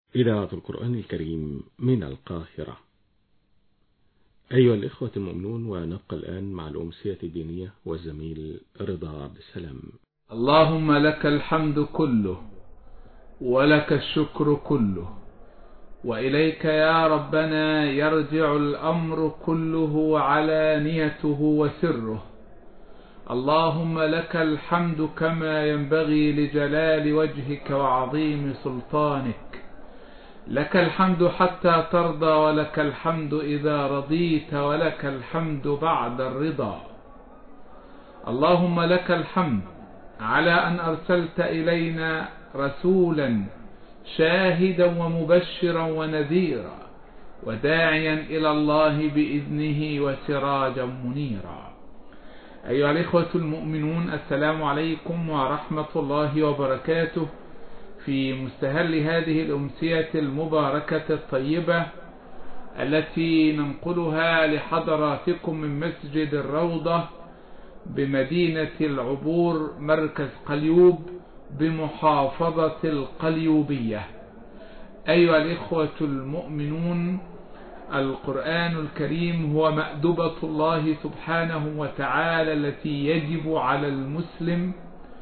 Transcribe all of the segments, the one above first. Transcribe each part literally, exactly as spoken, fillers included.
إذاعة القرآن الكريم من القاهرة. أيها الإخوة المؤمنون، ونبقى الآن مع الأمسية الدينية والزميل رضا عبد السلام. اللهم لك الحمد كله ولك الشكر كله، وإليك يا ربنا يرجع الأمر كله علانيته وسره. اللهم لك الحمد كما ينبغي لجلال وجهك وعظيم سلطانك. لك الحمد حتى ترضى، ولك الحمد إذا رضيت، ولك الحمد بعد الرضا. اللهم لك الحمد على أن أرسلت إلينا رسولا شاهدا ومبشرا ونذيرا وداعيا إلى الله بإذنه وسراجا منيرا. أيها الإخوة المؤمنون، السلام عليكم ورحمة الله وبركاته. في مستهل هذه الأمسية المباركة الطيبة التي ننقلها لحضراتكم من مسجد الروضة بمدينة العبور مركز قليوب بمحافظة القليوبية. أيها الإخوة المؤمنون، القرآن الكريم هو مأدبة الله سبحانه وتعالى التي يجب على المسلم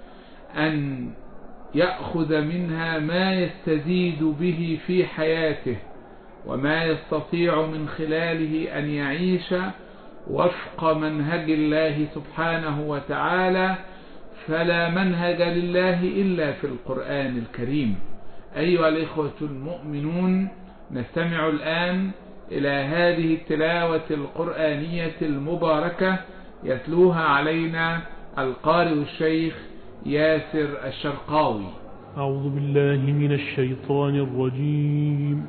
أن يأخذ منها ما يستزيد به في حياته، وما يستطيع من خلاله أن يعيش وفق منهج الله سبحانه وتعالى، فلا منهج لله إلا في القرآن الكريم. أيها الإخوة المؤمنون، نستمع الآن إلى هذه التلاوة القرآنية المباركة يتلوها علينا القارئ الشيخ ياسر الشرقاوي. أعوذ بالله من الشيطان الرجيم.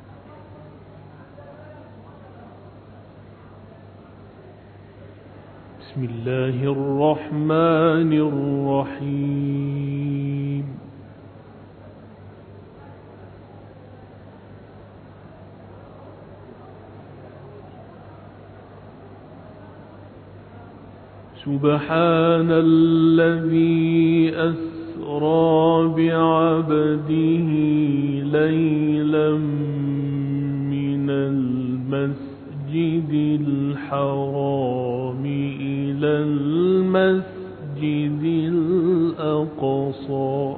بسم الله الرحمن الرحيم. سبحان الذي أسرى بعبده ليلا من المسجد الحرام إلى المسجد الأقصى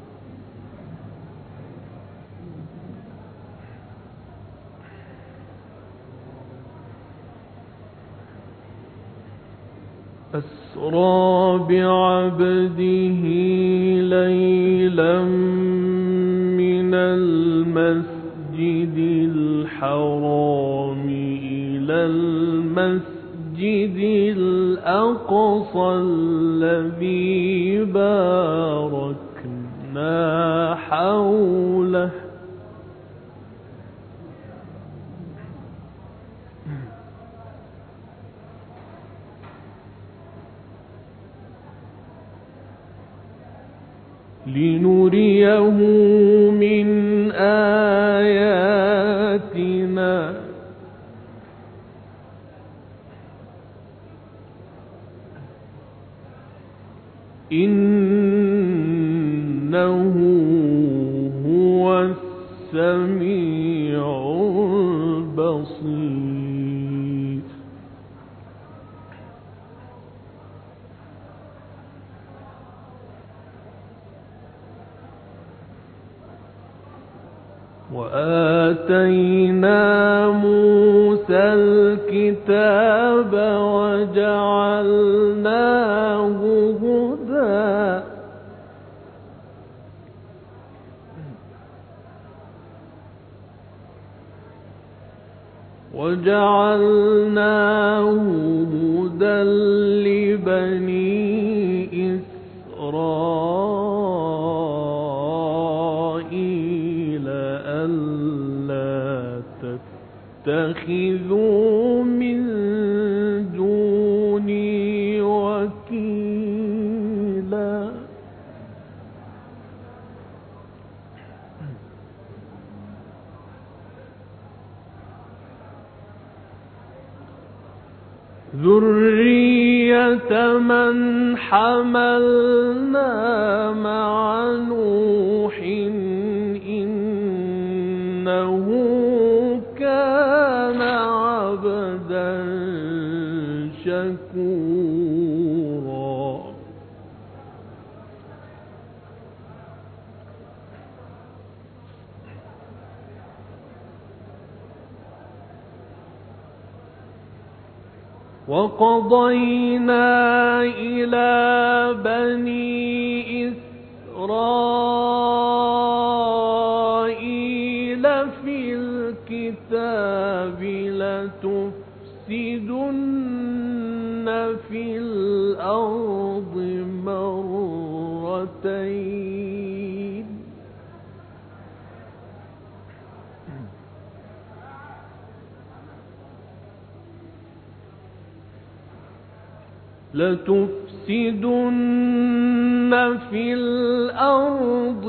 أسرى بعبده ليلا من المسجد الحرام إلى المسجد الأقصى الذي باركنا حوله لنريه من آياتنا إنه هو السميع البصير. وآتينا موسى الكتاب وجعلناه هدى وجعلناه هدى لبني إسرائيل ألا تتخذوا من دوني وكيلا. ذرية من حملنا مع نوح إنه إنه كان عبدا شكورا. وقضينا إلى بني إسرائيل في الكتاب لتفسدن في الأرض مرتين لتفسدن في الأرض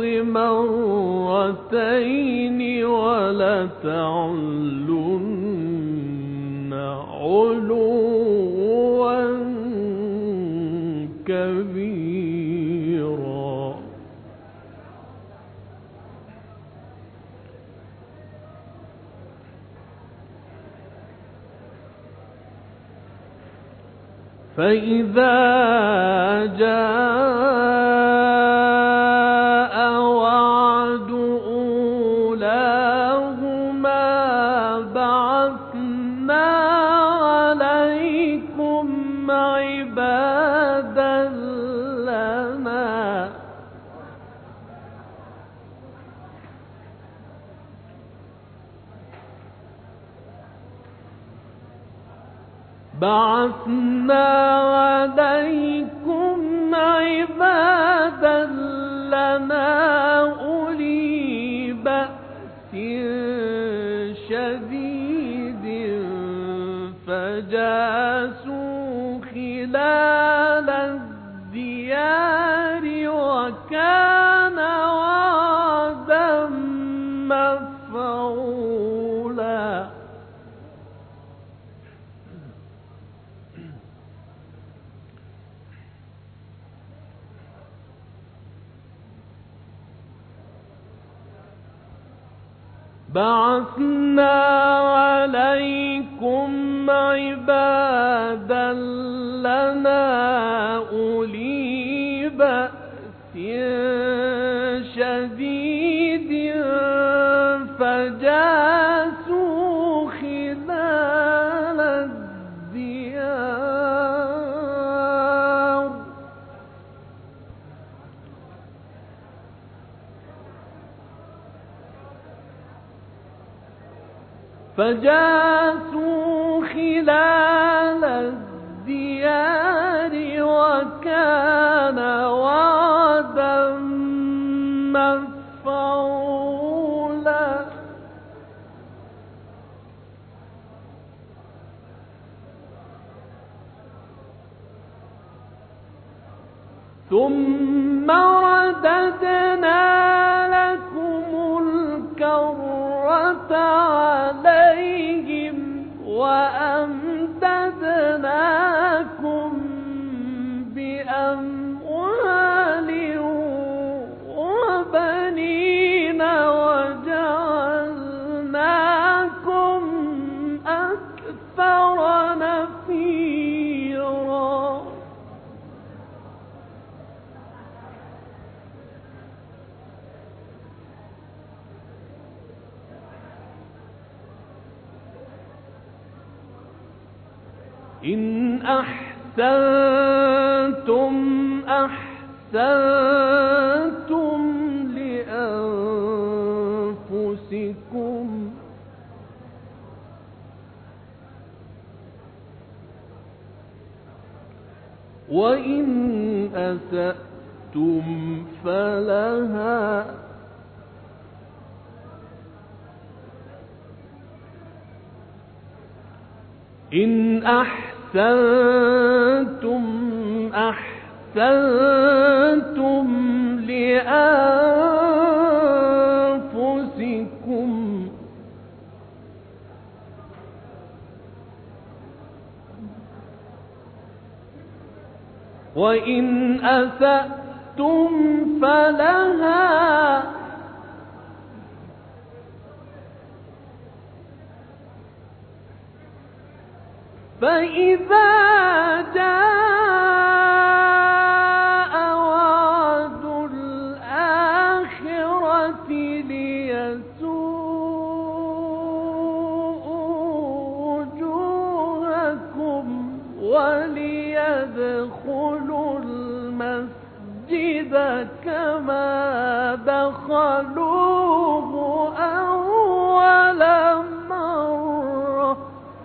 مرتين ولتعلن علوا كبيرا. فإذا جاء وعد أولاهما بعثنا عليكم عبادا لنا بعثنا عليكم عبادا لنا أولي بأس شديد فجاسوا خلال الديار وكان وعدا مفعولا. بعثنا عليكم عبادا لنا أولي بأس شديد فجاسوا خلال الديار فجاسوا خلال الديار وكان وعدا مفعولا. ثم رددنا لكم الكرة عليهم وأمددناكم بأموال وبنين وجعلناكم أكثر نفيرا. إن أحسنتم أحسنتم لأنفسكم وإن أسأتم فلها إن أحسنتم أحسنتم لأنفسكم وإن أسأتم فلها فإذا جاء وعد الآخرة ليسوءوا وجوهكم وليدخلوا المسجد كما دخلوه أول مرة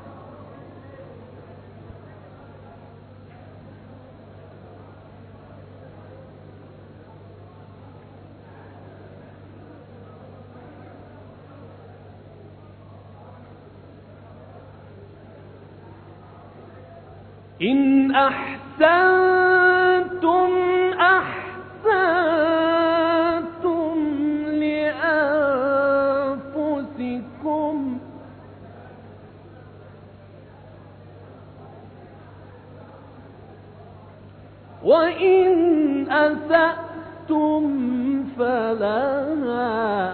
إن أحسنتم أحسنتم لأنفسكم وإن أسأتم فلها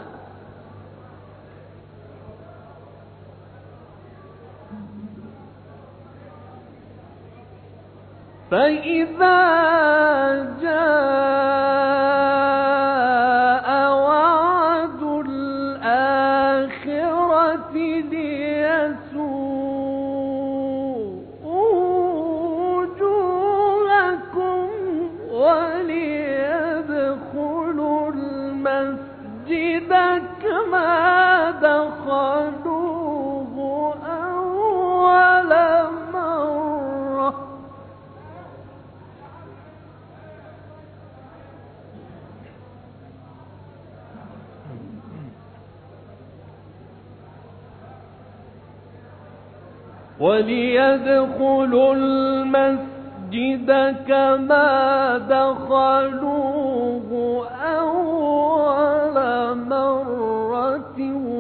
فإذا جاء وعد الآخرة ليسوءوا وجوهكم وليدخلوا المسجد كما دخلوه أول مرة وليدخلوا المسجد كما دخلوه أول مرة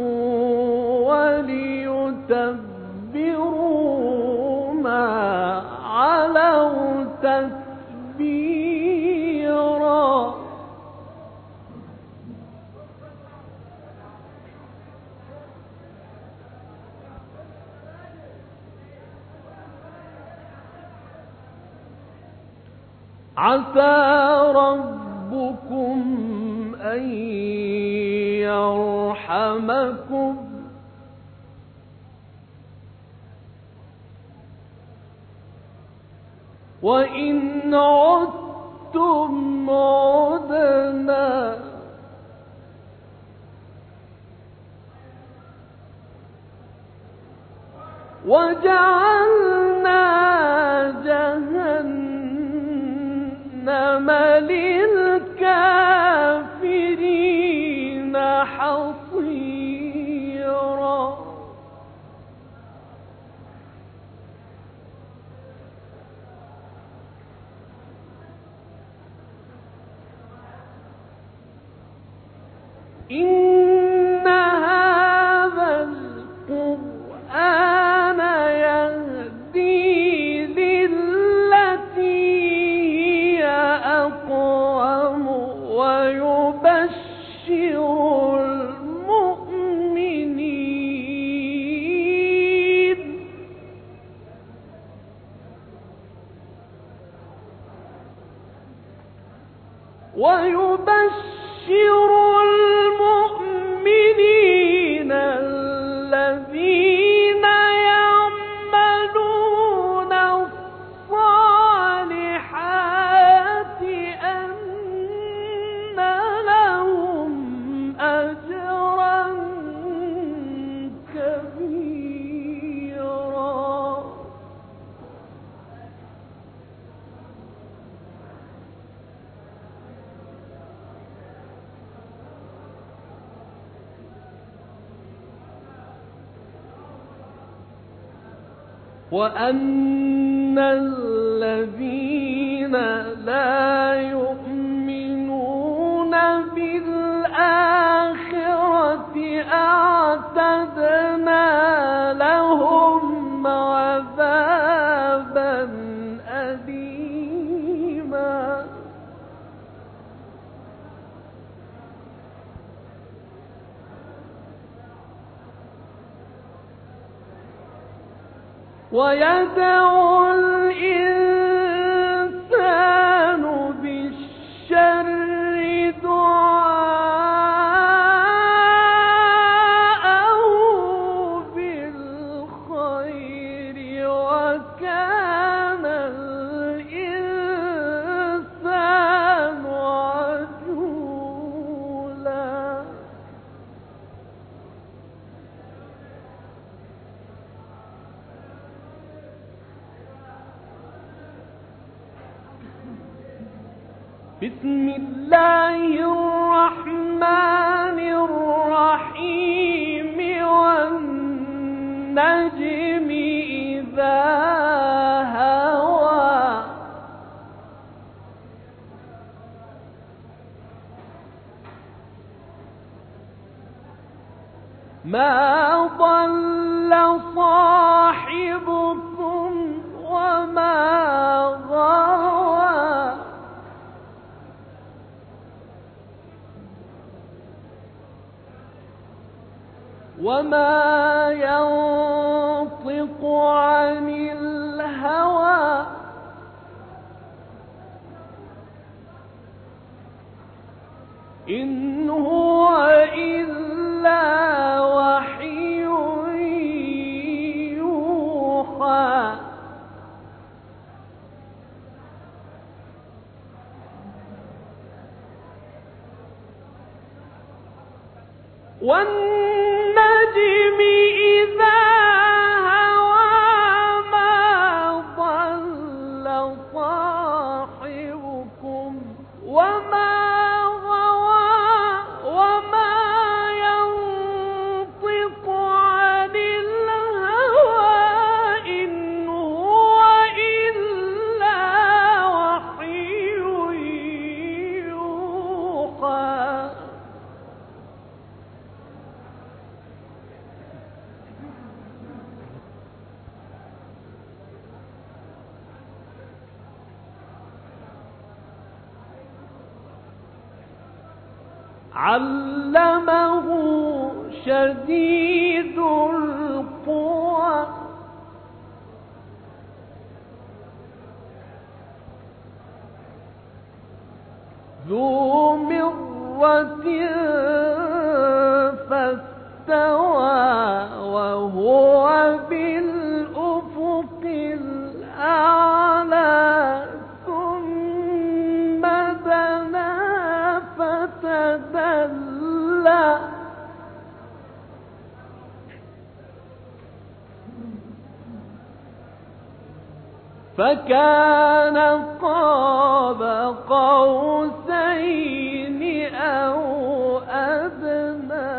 وليتبروا ما علوا تتبيرا عسى ربكم أن يرحمكم وإن عدتم عدنا وجعلنا جهنم للكافرين حصيرا إن هذا القرآن يهدي للتي هي أقوم ويبشر المؤمنين ويبشر المؤمنين الذين يعملون الصالحات أن لهم أجرا كبيرا وأن الذين لا يؤمنون بالآخرة أعتدنا لهم عذابا أليما ويدعو الإنسان بالشر دعاءه بالخير وكان الإنسان عجولا. بسم الله الرحمن الرحيم والنجم إذا هوى ما ضل صاحبكم وما غوى وما ينطق عن الهوى إن هو إلا وحي يوحى. والنجم إذا هوى ما ضل صاحبكم وما غوى وما ينطق عن الهوى إن هو إلا وحي يوحى. علمه شديد القوى ذو مرة فاستوى وهو بالأفق الأعلى ثم دنا فتدلى فكان قاب قوسين أو أدنى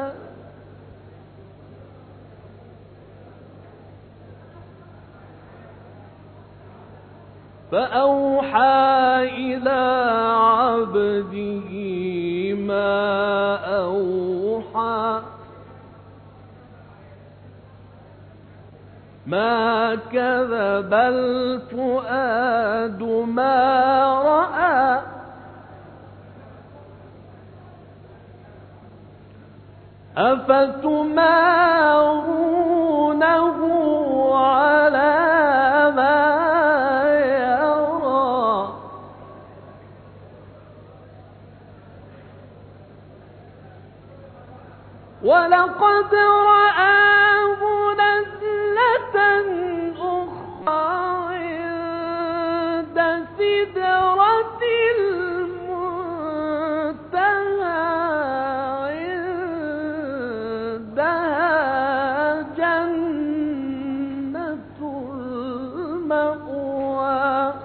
فأوحى إلى عبده ما أوحى ما كذب الفؤاد ما رأى أفتمارونه على ما يرى ولقد رآه نزلة أخرى عند سدرة المنتهى عندها جنة المأوى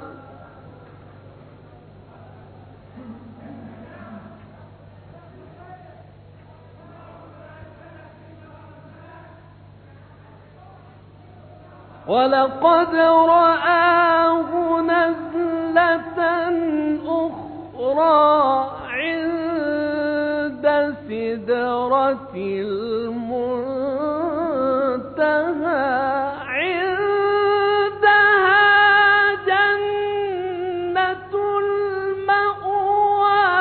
ولقد رآه نزلة أخرى عند سدرة المنتهى عندها جنة المأوى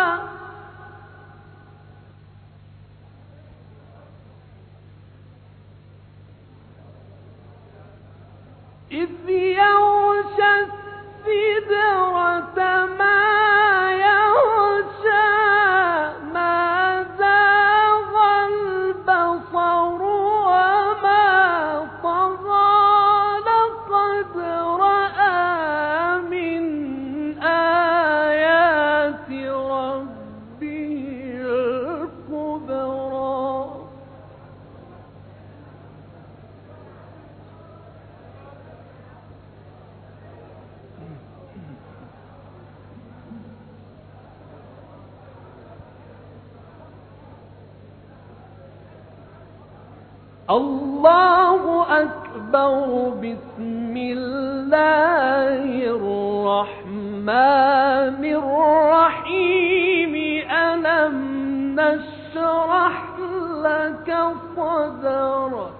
إذ يغشى السدرة ما يغشى ما زاغ البصر وما طغى لقد رأى من آيات ربه الكبرى الله أكبر. بسم الله الرحمن الرحيم. ألم نشرح لك صدرك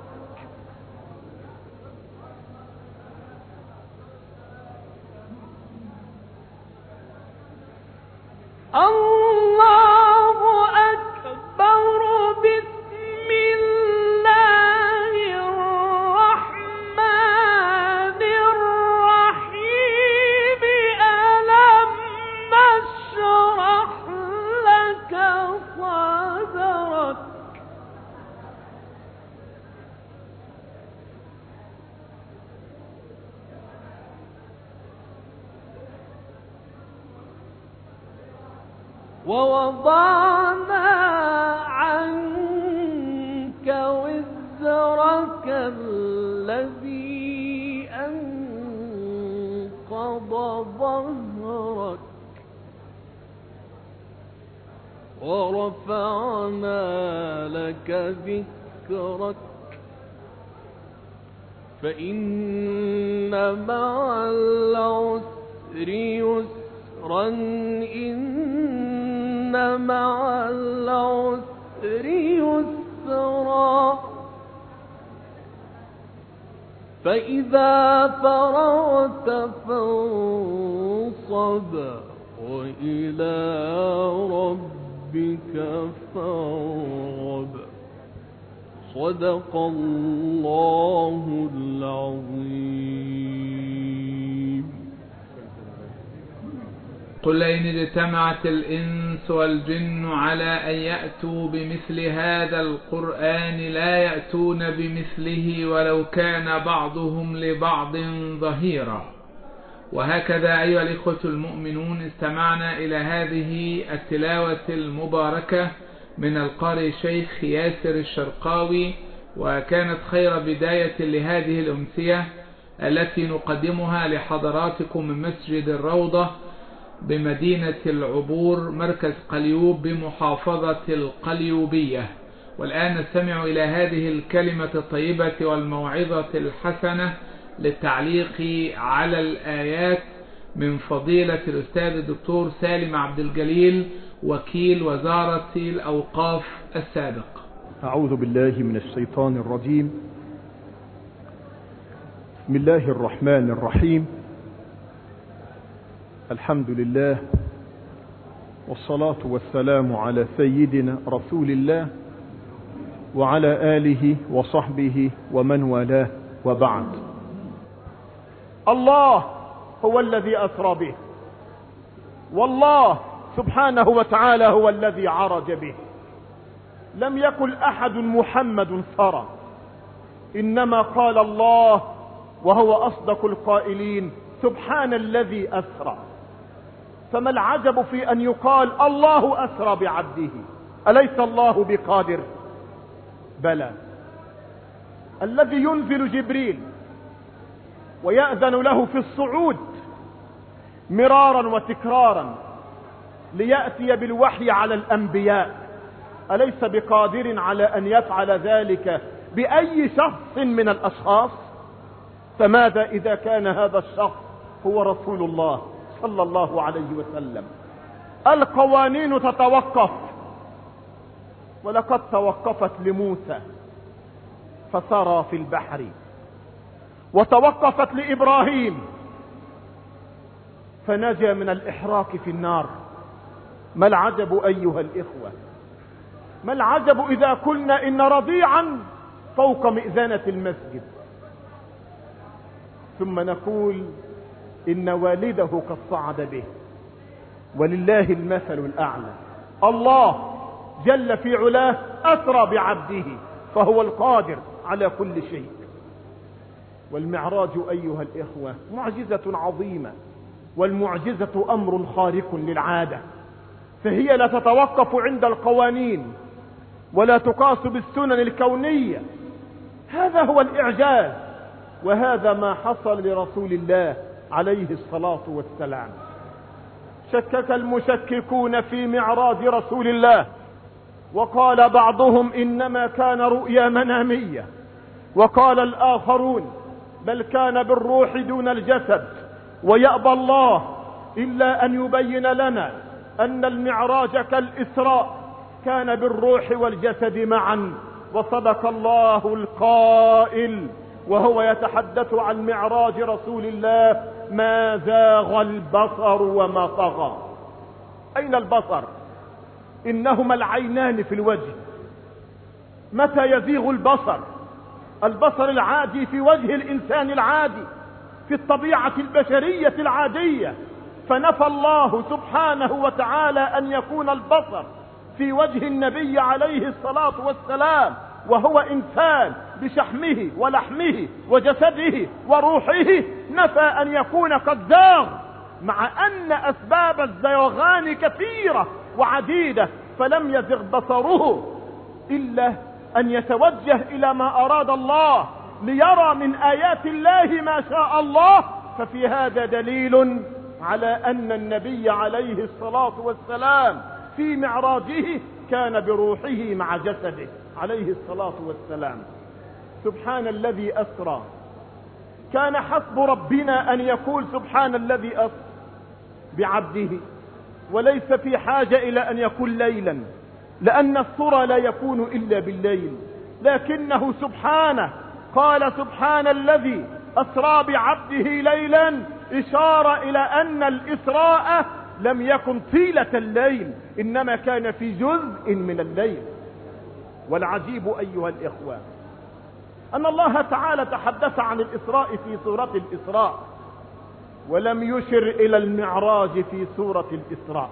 الله أكبر. بسم الله الرحمن الرحيم. ألم نشرح لك صدرك ووضعنا عنك وزرك الذي أنقض ظهرك ورفعنا لك ذكرك فإن مع العسر يسرا إن مع العسر يسرا فإذا فرغت فانصب وإلى ربك فارغب. صدق الله العظيم. قل إن اجتمعت الإنس والجن على أن يأتوا بمثل هذا القرآن لا يأتون بمثله ولو كان بعضهم لبعض ظهيرا. وهكذا أيها الإخوة المؤمنون استمعنا إلى هذه التلاوة المباركة من القارئ الشيخ ياسر الشرقاوي، وكانت خير بداية لهذه الأمسية التي نقدمها لحضراتكم من مسجد الروضة بمدينة العبور مركز قليوب بمحافظة القليوبية. والآن نستمع إلى هذه الكلمة الطيبة والموعظة الحسنة للتعليق على الآيات من فضيلة الأستاذ الدكتور سالم عبد الجليل وكيل وزارة الأوقاف السابق. أعوذ بالله من الشيطان الرجيم. بسم الله الرحمن الرحيم. الحمد لله والصلاة والسلام على سيدنا رسول الله وعلى آله وصحبه ومن والاه، وبعد. الله هو الذي أسرى به، والله سبحانه وتعالى هو الذي عرج به. لم يقل أحد محمد سرى، إنما قال الله وهو أصدق القائلين سبحان الذي أسرى. فما العجب في أن يقال الله أسرى بعبده؟ أليس الله بقادر؟ بلى. الذي ينزل جبريل ويأذن له في الصعود مرارا وتكرارا ليأتي بالوحي على الأنبياء، أليس بقادر على أن يفعل ذلك بأي شخص من الأشخاص؟ فماذا إذا كان هذا الشخص هو رسول الله صلى الله عليه وسلم؟ القوانين تتوقف، ولقد توقفت لموسى فسرى في البحر، وتوقفت لإبراهيم فنجا من الإحراق في النار. ما العجب أيها الإخوة، ما العجب إذا قلنا إن رضيعا فوق مئذنة المسجد ثم نقول إن والده قد صعد به، ولله المثل الأعلى. الله جل في علاه أسرى بعبده، فهو القادر على كل شيء. والمعراج أيها الإخوة معجزة عظيمة، والمعجزة أمر خارق للعادة، فهي لا تتوقف عند القوانين ولا تقاس بالسنن الكونية. هذا هو الإعجاز، وهذا ما حصل لرسول الله عليه الصلاة والسلام. شكك المشككون في معراج رسول الله، وقال بعضهم إنما كان رؤيا منامية، وقال الآخرون بل كان بالروح دون الجسد. ويأبى الله إلا أن يبين لنا أن المعراج كالإسراء كان بالروح والجسد معا. وصدق الله القائل وهو يتحدث عن معراج رسول الله: ما زاغ البصر وما طغى. أين البصر؟ إنهما العينان في الوجه. متى يزيغ البصر؟ البصر العادي في وجه الإنسان العادي، في الطبيعة البشرية العادية. فنفى الله سبحانه وتعالى أن يكون البصر في وجه النبي عليه الصلاة والسلام وهو إنسان بشحمه ولحمه وجسده وروحه. نفى أن يكون قد زاغ، مع أن أسباب الزيغان كثيرة وعديدة، فلم يزغ بصره إلا أن يتوجه إلى ما أراد الله ليرى من آيات الله ما شاء الله. ففي هذا دليل على أن النبي عليه الصلاة والسلام في معراجه كان بروحه مع جسده عليه الصلاة والسلام. سبحان الذي أسرى. كان حسب ربنا أن يقول سبحان الذي أسرى بعبده، وليس في حاجة إلى أن يقول ليلا، لأن السرى لا يكون إلا بالليل، لكنه سبحانه قال سبحان الذي أسرى بعبده ليلا، إشارة إلى أن الإسراء لم يكن طيلة الليل، إنما كان في جزء من الليل. والعجيب أيها الإخوة أن الله تعالى تحدث عن الإسراء في سورة الإسراء، ولم يشر إلى المعراج في سورة الإسراء،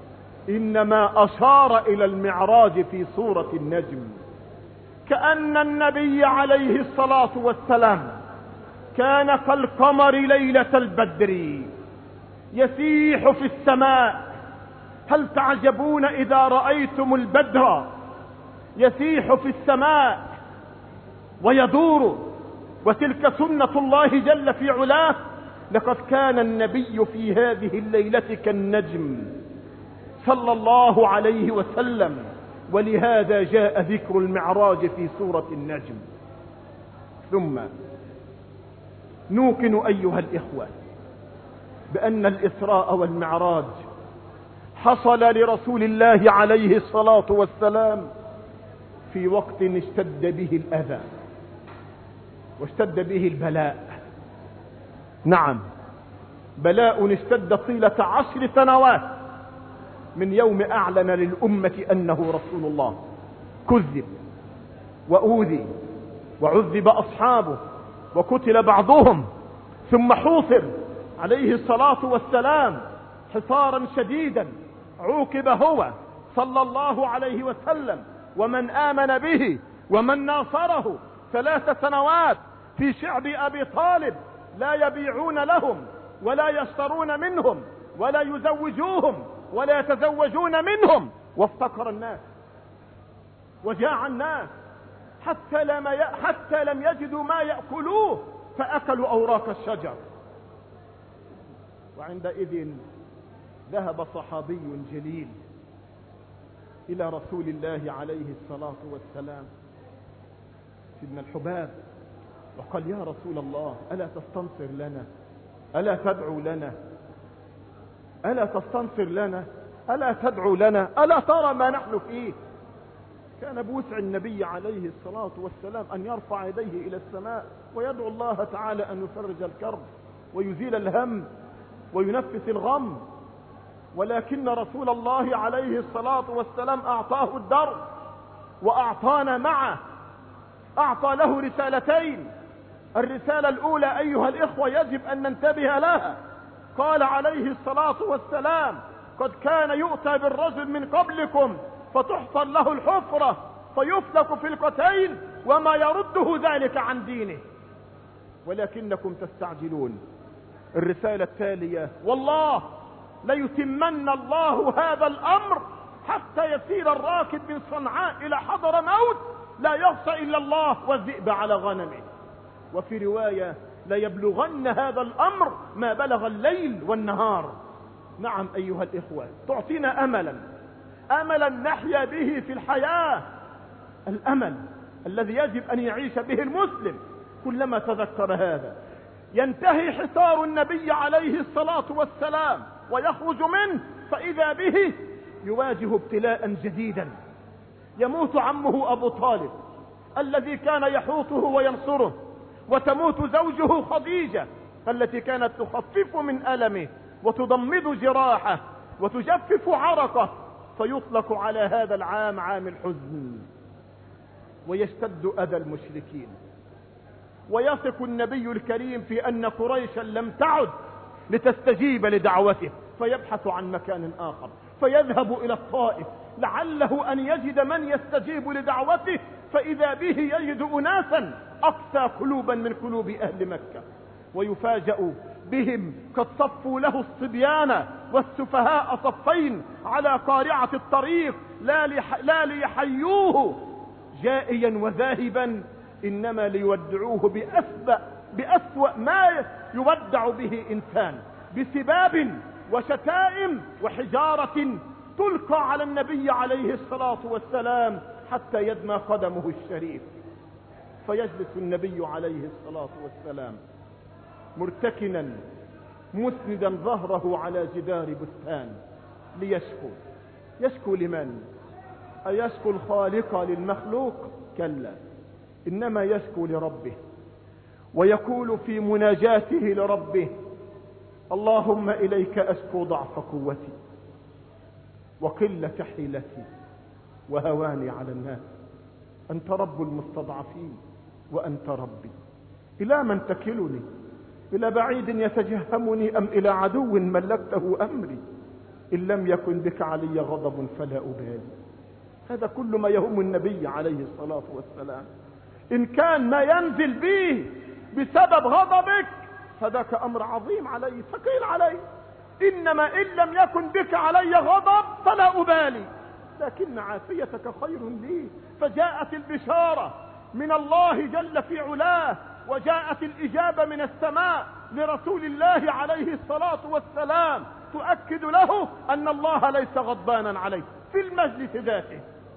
إنما أشار إلى المعراج في سورة النجم. كأن النبي عليه الصلاة والسلام كان كالقمر ليلة البدر يسيح في السماء. هل تعجبون إذا رأيتم البدر يسيح في السماء ويدور؟ وتلك سنة الله جل في علاه. لقد كان النبي في هذه الليلة كالنجم صلى الله عليه وسلم، ولهذا جاء ذكر المعراج في سورة النجم. ثم نوقن أيها الإخوة بأن الإسراء والمعراج حصل لرسول الله عليه الصلاة والسلام في وقت اشتد به الأذى واشتد به البلاء. نعم، بلاء اشتد طيلة عشر سنوات من يوم أعلن للأمة أنه رسول الله. كذب وأوذي وعذب أصحابه وقتل بعضهم، ثم حوصر عليه الصلاة والسلام حصارا شديدا. عوقب هو صلى الله عليه وسلم ومن آمن به ومن ناصره ثلاث سنوات في شعب أبي طالب، لا يبيعون لهم ولا يشترون منهم ولا يزوجوهم ولا يتزوجون منهم. وافتقر الناس وجاع الناس حتى لم حتى لم يجدوا ما يأكلوه، فأكلوا أوراق الشجر. وعندئذ ذهب صحابي جليل إلى رسول الله عليه الصلاة والسلام سيدنا الحباب، وقال: يا رسول الله، ألا تستنصر لنا؟ ألا تدعو لنا؟ ألا تستنصر لنا؟ ألا تدعو لنا؟ ألا ترى ما نحن فيه؟ كان بوسع النبي عليه الصلاة والسلام أن يرفع يديه إلى السماء ويدعو الله تعالى أن يفرج الكرب ويزيل الهم وينفس الغم، ولكن رسول الله عليه الصلاة والسلام أعطاه الدرس وأعطانا معه. أعطى له رسالتين: الرسالة الأولى أيها الإخوة يجب أن ننتبه لها. قال عليه الصلاة والسلام: قد كان يؤتى بالرجل من قبلكم فتحفر له الحفرة فيفلك فلقتين وما يرده ذلك عن دينه، ولكنكم تستعجلون. الرسالة التالية: والله ليتمن الله هذا الأمر حتى يسير الراكب من صنعاء إلى حضر موت لا يخشى إلا الله والذئب على غنمه. وفي رواية: ليبلغن هذا الأمر ما بلغ الليل والنهار. نعم أيها الإخوة، تعطينا أملا، أملا نحيا به في الحياة، الأمل الذي يجب أن يعيش به المسلم. كلما تذكر هذا ينتهي حصار النبي عليه الصلاة والسلام ويخرج منه، فإذا به يواجه ابتلاء جديدا. يموت عمه أبو طالب الذي كان يحوطه وينصره، وتموت زوجه خديجة التي كانت تخفف من ألمه وتضمد جراحه وتجفف عرقه، فيطلق على هذا العام عام الحزن، ويشتد أذى المشركين. ويثق النبي الكريم في أن قريشا لم تعد لتستجيب لدعوته، فيبحث عن مكان آخر، فيذهب إلى الطائف لعله أن يجد من يستجيب لدعوته، فإذا به يجد أناسا أقسى قلوبا من قلوب أهل مكة، ويفاجأ بهم قد صفوا له الصبيان والسفهاء صفين على قارعة الطريق، لا, لح لا ليحيوه جائيا وذاهبا، إنما ليودعوه بأسوأ, بأسوأ ما يودع به إنسان، بسباب وشتائم وحجارة تلقى على النبي عليه الصلاة والسلام حتى يدمى قدمه الشريف. فيجلس النبي عليه الصلاة والسلام مرتكنا مسندا ظهره على جدار بستان ليشكو. يشكو لمن؟ أيشكو الخالق للمخلوق؟ كلا، إنما يشكو لربه، ويقول في مناجاته لربه: اللهم إليك أشكو ضعف قوتي وقلة حيلتي وهواني على الناس، أنت رب المستضعفين وأنت ربي، إلى من تكلني؟ إلى بعيد يتجهمني أم إلى عدو ملكته أمري؟ إن لم يكن بك علي غضب فلا أبالي. هذا كل ما يهم النبي عليه الصلاة والسلام. إن كان ما ينزل به بسبب غضبك فذاك أمر عظيم علي، ثقيل علي، إنما إن لم يكن بك علي غضب فلا أبالي، لكن عافيتك خير لي. فجاءت البشارة من الله جل في علاه، وجاءت الإجابة من السماء لرسول الله عليه الصلاة والسلام تؤكد له أن الله ليس غضبانا عليه. في المجلس ذاته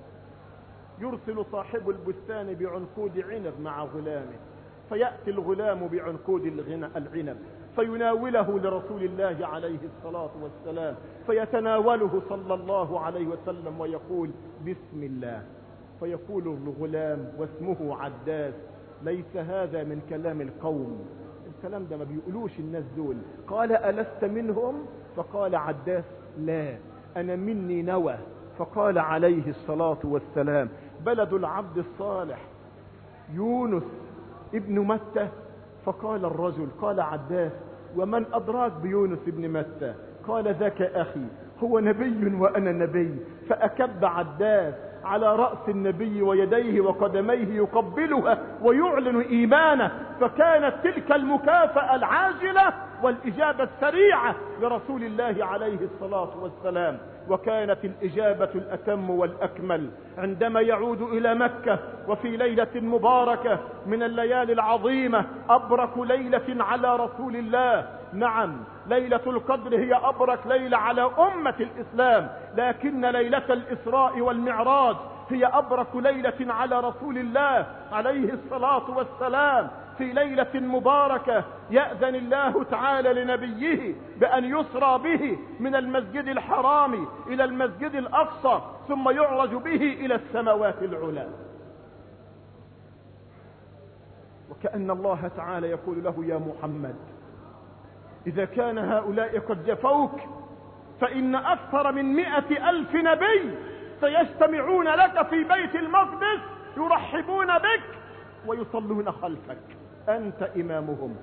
يرسل صاحب البستان بعنقود عنب مع غلامه، فيأتي الغلام بعنقود العنب فيناوله لرسول الله عليه الصلاة والسلام، فيتناوله صلى الله عليه وسلم ويقول: بسم الله. فيقول الغلام واسمه عداس: ليس هذا من كلام القوم، الكلام ده ما بيقولوش الناس دول. قال: ألست منهم؟ فقال عداس: لا، أنا مني نوى. فقال عليه الصلاة والسلام: بلد العبد الصالح يونس ابن متى. فقال الرجل، قال عداس: ومن أدراك بيونس ابن متى؟ قال: ذاك أخي، هو نبي وأنا نبي. فأكب عداس على رأس النبي ويديه وقدميه يقبلها ويعلن إيمانه، فكانت تلك المكافأة العاجلة والإجابة السريعة لرسول الله عليه الصلاة والسلام. وكانت الإجابة الأتم والأكمل عندما يعود إلى مكة وفي ليلة مباركة من الليالي العظيمة، أبرك ليلة على رسول الله. نعم، ليلة القدر هي أبرك ليلة على أمة الإسلام، لكن ليلة الإسراء والمعراج هي أبرك ليلة على رسول الله عليه الصلاة والسلام. في ليلة مباركة يأذن الله تعالى لنبيه بأن يسرى به من المسجد الحرام إلى المسجد الأقصى، ثم يعرج به إلى السماوات العلى. وكأن الله تعالى يقول له: يا محمد، إذا كان هؤلاء قد جفوك فإن أكثر من مئة ألف نبي سيجتمعون لك في بيت المقدس، يرحبون بك ويصلون خلفك. أنت إمامهم.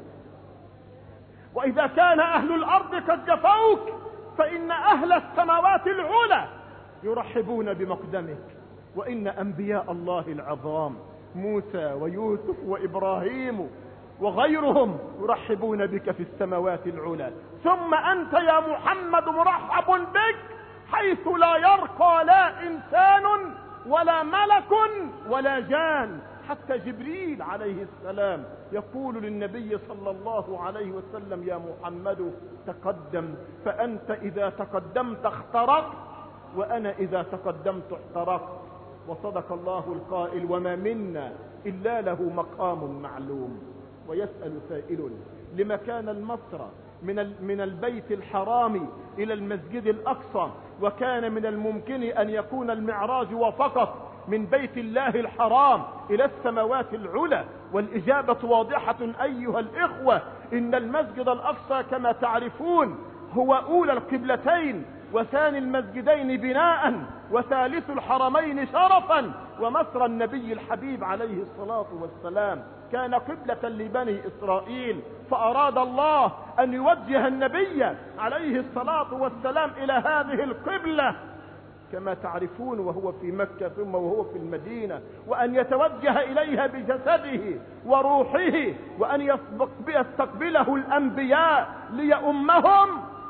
وإذا كان أهل الأرض قد جفوك فإن أهل السماوات العلى يرحبون بمقدمك. وإن أنبياء الله العظام موسى ويوسف وإبراهيم وغيرهم يرحبون بك في السماوات العلى. ثم أنت يا محمد مرحب بك حيث لا يرقى لا إنسان ولا ملك ولا جان. حتى جبريل عليه السلام يقول للنبي صلى الله عليه وسلم: يا محمد تقدم، فأنت إذا تقدمت اخترقت، وأنا إذا تقدمت احترقت. وصدق الله القائل: وما منا إلا له مقام معلوم. ويسأل سائل: لما كان المسرى من من البيت الحرام إلى المسجد الأقصى وكان من الممكن أن يكون المعراج وفقط من بيت الله الحرام إلى السماوات العلى؟ والإجابة واضحة أيها الإخوة: إن المسجد الأقصى كما تعرفون هو أولى القبلتين وثاني المسجدين بناء وثالث الحرمين شرفا. ومصر النبي الحبيب عليه الصلاة والسلام كان قبلة لبني إسرائيل، فأراد الله أن يوجه النبي عليه الصلاة والسلام إلى هذه القبلة كما تعرفون وهو في مكة ثم وهو في المدينة، وأن يتوجه إليها بجسده وروحه، وأن يستقبله الأنبياء ليؤمهم،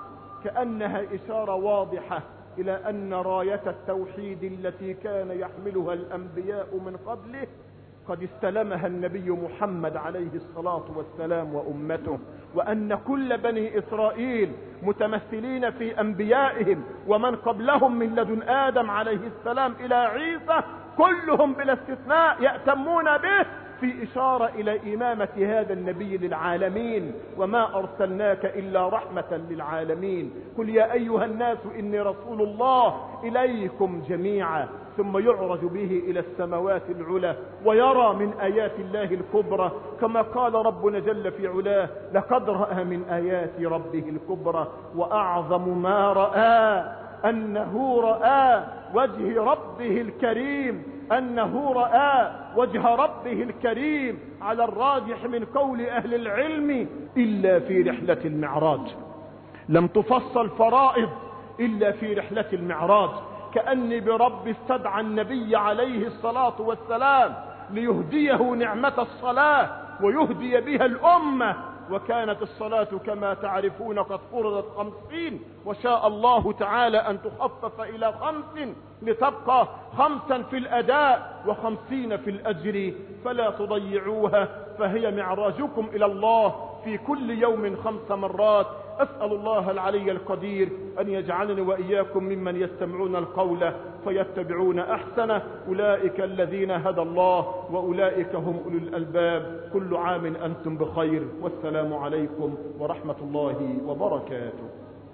كأنها إشارة واضحة إلى أن راية التوحيد التي كان يحملها الأنبياء من قبله قد استلمها النبي محمد عليه الصلاة والسلام وأمته، وأن كل بني إسرائيل متمثلين في أنبيائهم ومن قبلهم من لدن آدم عليه السلام إلى عيسى كلهم بلا استثناء يأتمون به في إشارة إلى إمامة هذا النبي للعالمين: وما أرسلناك إلا رحمة للعالمين. قل يا أيها الناس إني رسول الله إليكم جميعا. ثم يعرج به إلى السماوات العلى ويرى من آيات الله الكبرى، كما قال ربنا جل في علاه: لقد رأى من آيات ربه الكبرى. وأعظم ما رأى أنه رأى وجه ربه الكريم، أنه رأى وجه ربه الكريم على الراجح من قول أهل العلم إلا في رحلة المعراج. لم تفصل فرائض إلا في رحلة المعراج، كأني برب استدعى النبي عليه الصلاة والسلام ليهديه نعمة الصلاة ويهدي بها الأمة. وكانت الصلاة كما تعرفون قد فرضت خمسين، وشاء الله تعالى أن تخفف إلى خمس لتبقى خمسا في الأداء وخمسين في الأجر، فلا تضيعوها، فهي معراجكم إلى الله في كل يوم خمس مرات. أسأل الله العلي القدير أن يجعلني وإياكم ممن يستمعون القول فيتبعون أحسنه. أولئك الذين هدى الله وأولئك هم أولو الألباب. كل عام أنتم بخير، والسلام عليكم ورحمة الله وبركاته.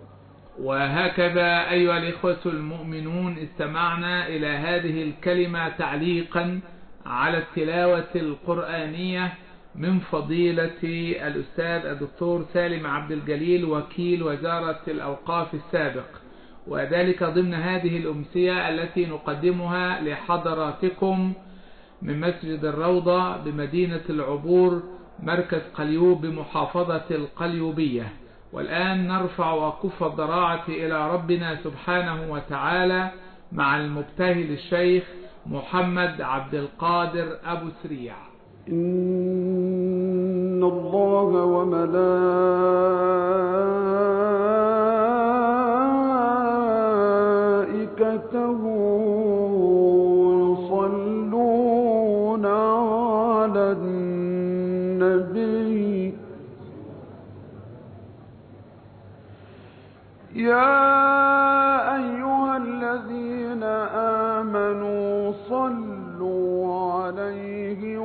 وهكذا أيها الإخوة المؤمنون استمعنا إلى هذه الكلمة تعليقا على التلاوة القرآنية من فضيلة الأستاذ الدكتور سالم عبد الجليل وكيل وزارة الأوقاف السابق، وذلك ضمن هذه الأمسية التي نقدمها لحضراتكم من مسجد الروضة بمدينة العبور مركز قليوب بمحافظة القليوبية. والآن نرفع أكف الضراعة إلى ربنا سبحانه وتعالى مع المبتهل الشيخ محمد عبد القادر أبو سريع. إن الله وملائكته يصلون على النبي يا أيها الذين آمنوا صلوا عليه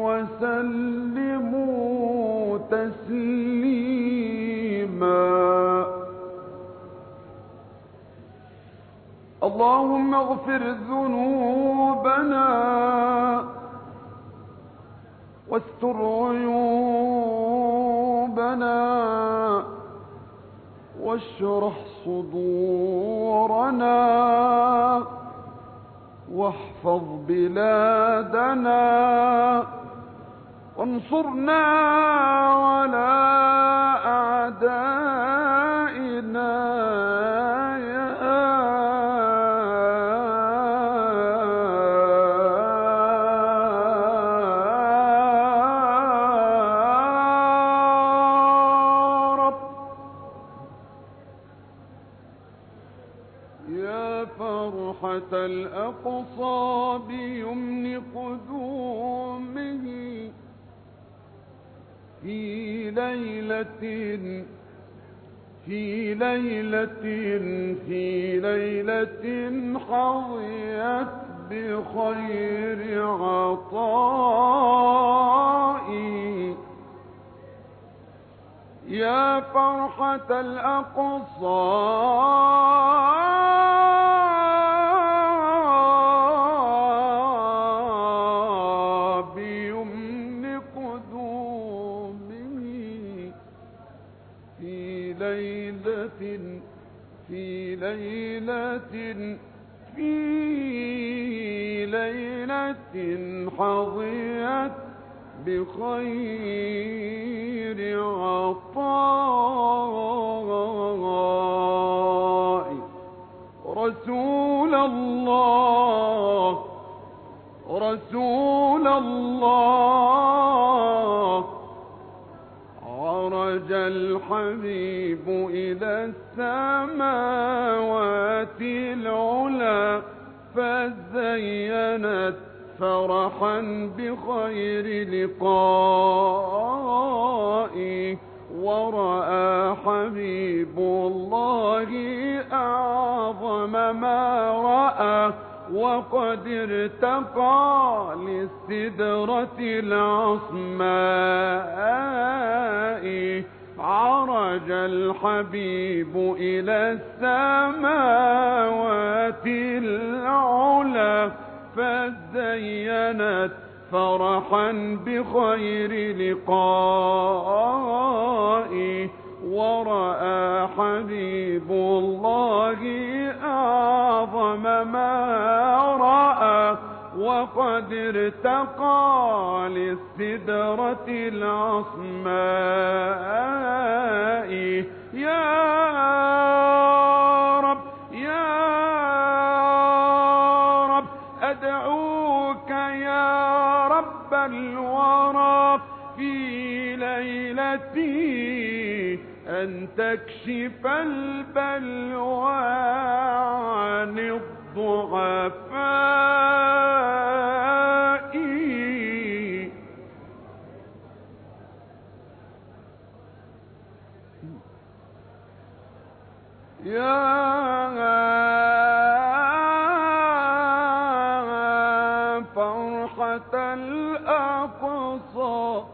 وسلموا تسليما. اللهم اغفر ذنوبنا واستر عيوبنا واشرح صدورنا واحفظ بلادنا وانصرنا على أعدائنا يا رب. يا فرحة الأقصى بيمن قدومه في ليلة في ليلة في ليلة حظيت بخير عطاء. يا فرحة الأقصى في ليلة في ليلة حظيت بخير عطاء. رسول الله رسول الله عرج الحبيب إلى السماوات العلا فزينت فرحا بخير لقاء. ورأى حبيب الله أعظم ما رأى وقد ارتقى للسدرة العصماء. عرج الحبيب إلى السماوات العلا فزينت فرحا بخير لقاء. ورأى حبيب الله أعظم ما رأى وقد ارتقى للسدرة العصماء. يا رب يا رب أدعوك يا رب الورى في ليلتي أن تكشف البلوى عن الضعفاء. يا فرحة الأقصى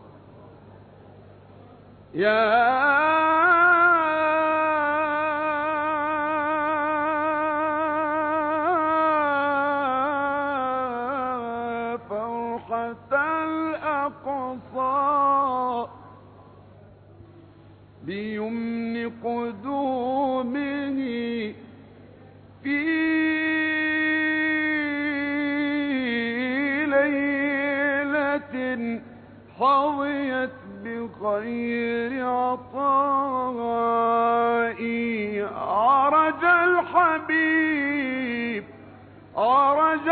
يا الأقصى بيمن قدومه في ليلة حظيت بخير عطاء. عرج الحبيب عرج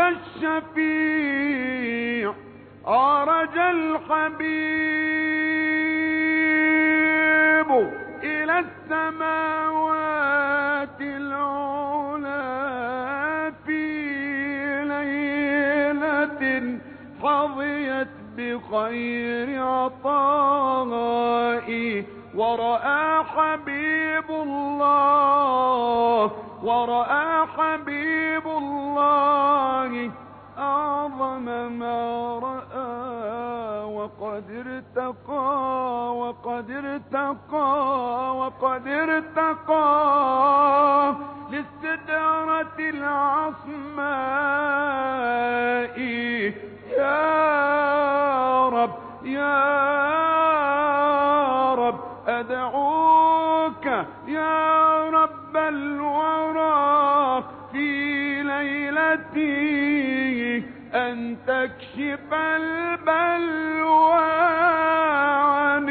الشفيع عرج الحبيب إلى السماوات العلا في ليلة حظيت بخير عطاء. ورأى حبيب الله ورأى حبيب الله أعظم ما رأى وقد ارتقى وقد ارتقى وقد ارتقى للسدرة العصماء. يا رب يا رب أدعوك يا رب الورى في ليلتي أن تكشف البلوى عن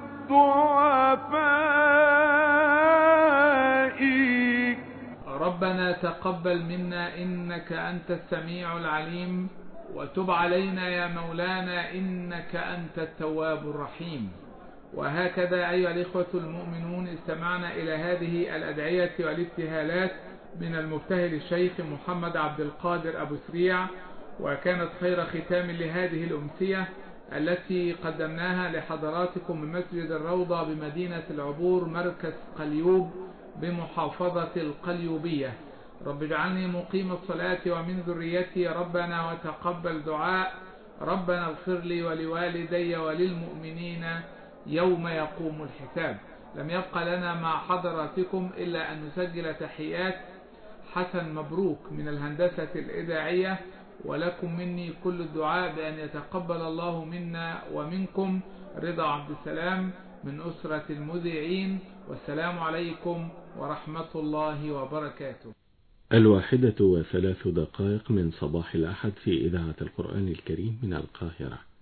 الضعفاء. ربنا تقبل منا إنك أنت السميع العليم، وتب علينا يا مولانا إنك أنت التواب الرحيم. وهكذا أيها الإخوة المؤمنون استمعنا إلى هذه الأدعية والابتهالات من المبتهل الشيخ محمد عبد القادر أبو سريع، وكانت خير ختام لهذه الأمسية التي قدمناها لحضراتكم من مسجد الروضة بمدينة العبور مركز قليوب بمحافظة القليوبية. رب اجعلني مقيم الصلاة ومن ذريتي ربنا وتقبل دعاء. ربنا اغفر لي ولوالدي وللمؤمنين يوم يقوم الحساب. لم يبقى لنا مع حضراتكم إلا أن نسجل تحيات حسن مبروك من الهندسة الإذاعية، ولكم مني كل الدعاء بأن يتقبل الله منا ومنكم. رضا عبد السلام من أسرة المذيعين، والسلام عليكم ورحمة الله وبركاته. الواحدة وثلاث دقائق من صباح الأحد في إذاعة القرآن الكريم من القاهرة.